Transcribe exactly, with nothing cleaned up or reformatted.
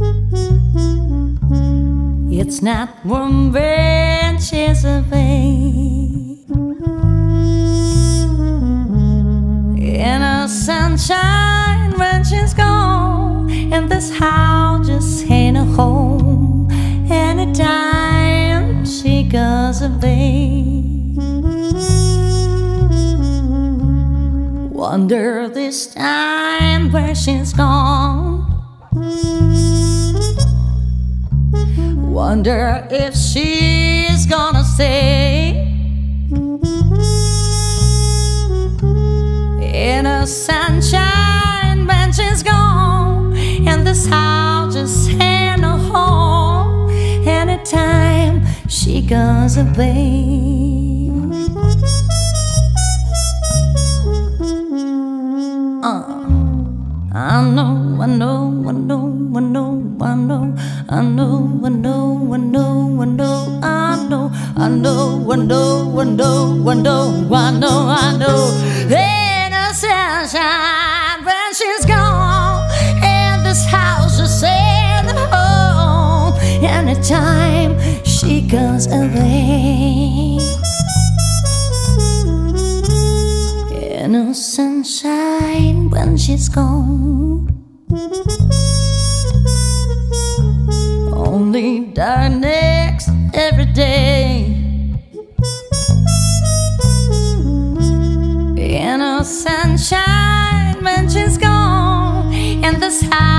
It's not warm when she's away, in a sunshine when she's gone, and this house just ain't a home anytime she goes away. Wonder this time where she's gone. Wonder if she's gonna stay in a sunshine when she's gone, and this house just ain't a home anytime she goes away. uh. I know, I know, I know, I know, I know, I know, I know, I know, I know, I know, I know, I know, I know, I know, I know, I know. In the sunshine when she's gone, and this house just ain't a home anytime she goes away. In the sunshine when she's gone, only darkness every day. In the sunshine when she's gone, and this house